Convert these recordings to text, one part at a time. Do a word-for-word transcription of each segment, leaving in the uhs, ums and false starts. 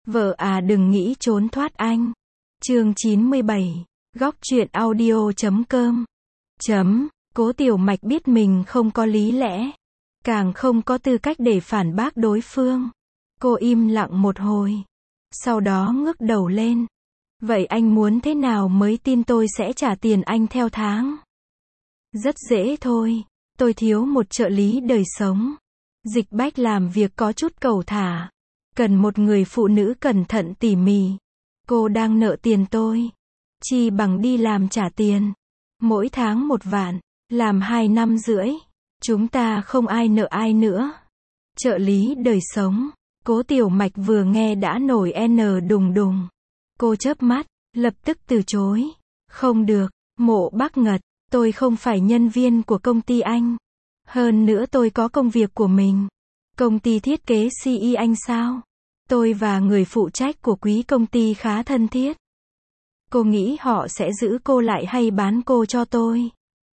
Vợ à đừng nghĩ trốn thoát anh. Chương chín mươi bảy. Góc truyện audio chấm com. Chấm. Cố Tiểu Mạch biết mình không có lý lẽ, càng không có tư cách để phản bác đối phương. Cô im lặng một hồi, sau đó ngước đầu lên. Vậy anh muốn thế nào mới tin tôi sẽ trả tiền anh theo tháng? Rất dễ thôi, tôi thiếu một trợ lý đời sống. Dịch Bách làm việc có chút cầu thả, cần một người phụ nữ cẩn thận tỉ mỉ. Cô đang nợ tiền tôi, chi bằng đi làm trả tiền. Mỗi tháng một vạn, làm hai năm rưỡi. Chúng ta không ai nợ ai nữa. Trợ lý đời sống. Cố Tiểu Mạch vừa nghe đã nổi n đùng đùng. Cô chớp mắt, lập tức từ chối. Không được, Mộ Bắc Ngật, tôi không phải nhân viên của công ty anh. Hơn nữa tôi có công việc của mình. Công ty thiết kế xê e anh sao? Tôi và người phụ trách của quý công ty khá thân thiết. Cô nghĩ họ sẽ giữ cô lại hay bán cô cho tôi?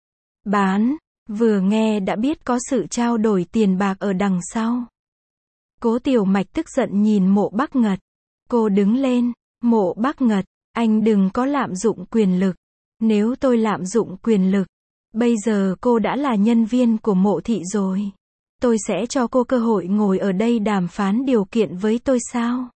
Bán, vừa nghe đã biết có sự trao đổi tiền bạc ở đằng sau. Cố Tiểu Mạch tức giận nhìn Mộ Bắc Ngật. Cô đứng lên, Mộ Bắc Ngật, anh đừng có lạm dụng quyền lực. Nếu tôi lạm dụng quyền lực, bây giờ cô đã là nhân viên của Mộ thị rồi. Tôi sẽ cho cô cơ hội ngồi ở đây đàm phán điều kiện với tôi sao?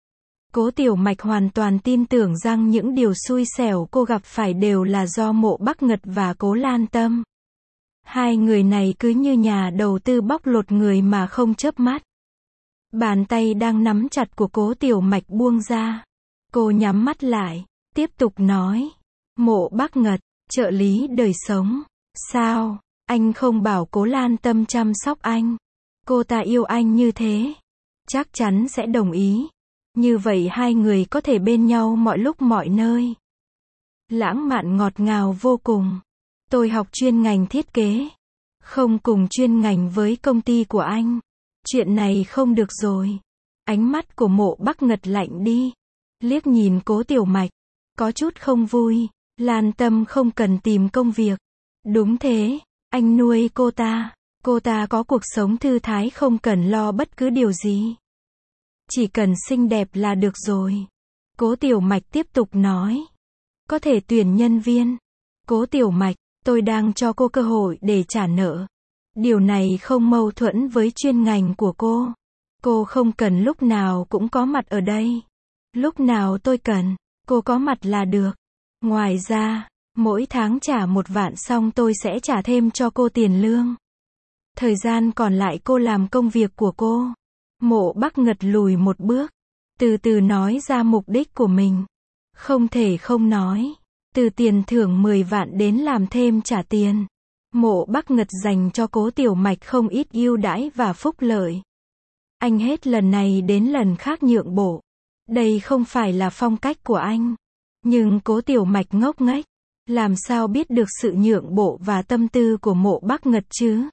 Cố Tiểu Mạch hoàn toàn tin tưởng rằng những điều xui xẻo cô gặp phải đều là do Mộ Bắc Ngật và Cố Lan Tâm. Hai người này cứ như nhà đầu tư bóc lột người mà không chớp mắt. Bàn tay đang nắm chặt của Cố Tiểu Mạch buông ra. Cô nhắm mắt lại, tiếp tục nói. Mộ Bắc Ngật, trợ lý đời sống. Sao, anh không bảo Cố Lan Tâm chăm sóc anh? Cô ta yêu anh như thế, chắc chắn sẽ đồng ý. Như vậy hai người có thể bên nhau mọi lúc mọi nơi. Lãng mạn ngọt ngào vô cùng. Tôi học chuyên ngành thiết kế, không cùng chuyên ngành với công ty của anh. Chuyện này không được rồi. Ánh mắt của Mộ Bắc Ngật lạnh đi, liếc nhìn Cố Tiểu Mạch, có chút không vui. Lan Tâm không cần tìm công việc. Đúng thế, anh nuôi cô ta. Cô ta có cuộc sống thư thái không cần lo bất cứ điều gì. Chỉ cần xinh đẹp là được rồi. Cố Tiểu Mạch tiếp tục nói. Có thể tuyển nhân viên. Cố Tiểu Mạch, tôi đang cho cô cơ hội để trả nợ. Điều này không mâu thuẫn với chuyên ngành của cô. Cô không cần lúc nào cũng có mặt ở đây. Lúc nào tôi cần, cô có mặt là được. Ngoài ra, mỗi tháng trả một vạn xong tôi sẽ trả thêm cho cô tiền lương. Thời gian còn lại cô làm công việc của cô. Mộ Bắc Ngật lùi một bước, từ từ nói ra mục đích của mình. Không thể không nói, từ tiền thưởng mười vạn đến làm thêm trả tiền. Mộ Bắc Ngật dành cho Cố Tiểu Mạch không ít ưu đãi và phúc lợi. Anh hết lần này đến lần khác nhượng bộ. Đây không phải là phong cách của anh. Nhưng Cố Tiểu Mạch ngốc nghếch, làm sao biết được sự nhượng bộ và tâm tư của Mộ Bắc Ngật chứ?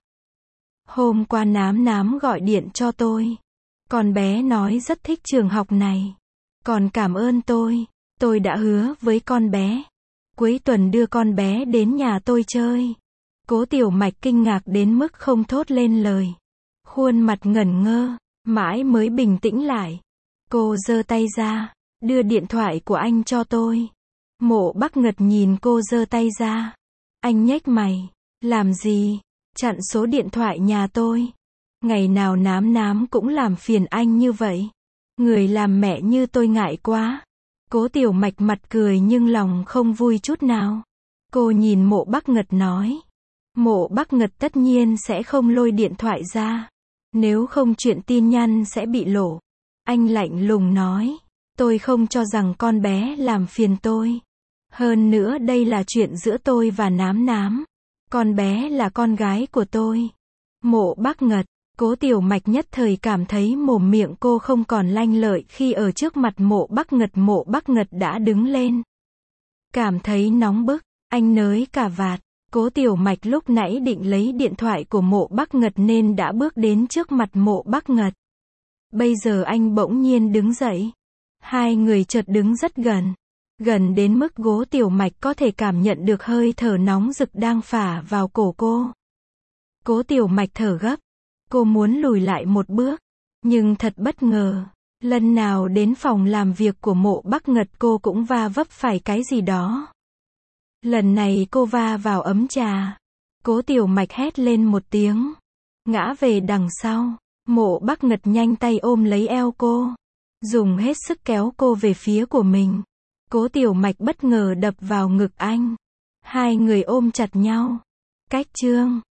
Hôm qua Nám Nám gọi điện cho tôi. Con bé nói rất thích trường học này. Còn cảm ơn tôi. Tôi đã hứa với con bé. Cuối tuần đưa con bé đến nhà tôi chơi. Cố Tiểu Mạch kinh ngạc đến mức không thốt lên lời. Khuôn mặt ngẩn ngơ, mãi mới bình tĩnh lại. Cô giơ tay ra, đưa điện thoại của anh cho tôi. Mộ Bắc Ngật nhìn cô giơ tay ra. Anh nhếch mày. Làm gì? Chặn số điện thoại nhà tôi. Ngày nào Nám Nám cũng làm phiền anh như vậy. Người làm mẹ như tôi ngại quá. Cố Tiểu Mạch mặt cười nhưng lòng không vui chút nào. Cô nhìn Mộ Bắc Ngật nói. Mộ Bắc Ngật tất nhiên sẽ không lôi điện thoại ra. Nếu không chuyện tin nhắn sẽ bị lộ. Anh lạnh lùng nói. Tôi không cho rằng con bé làm phiền tôi. Hơn nữa đây là chuyện giữa tôi và Nám Nám. Con bé là con gái của tôi. Mộ Bắc Ngật. Cố Tiểu Mạch nhất thời cảm thấy mồm miệng cô không còn lanh lợi khi ở trước mặt Mộ Bắc Ngật. Mộ Bắc Ngật đã đứng lên. Cảm thấy nóng bức, anh nới cà vạt. Cố Tiểu Mạch lúc nãy định lấy điện thoại của Mộ Bắc Ngật nên đã bước đến trước mặt Mộ Bắc Ngật. Bây giờ anh bỗng nhiên đứng dậy. Hai người chợt đứng rất gần. Gần đến mức Cố Tiểu Mạch có thể cảm nhận được hơi thở nóng rực đang phả vào cổ cô. Cố Tiểu Mạch thở gấp. Cô muốn lùi lại một bước. Nhưng thật bất ngờ. Lần nào đến phòng làm việc của Mộ Bắc Ngật cô cũng va vấp phải cái gì đó. Lần này cô va vào ấm trà. Cố Tiểu Mạch hét lên một tiếng. Ngã về đằng sau. Mộ Bắc Ngật nhanh tay ôm lấy eo cô. Dùng hết sức kéo cô về phía của mình. Cố Tiểu Mạch bất ngờ đập vào ngực anh. Hai người ôm chặt nhau. Cách chương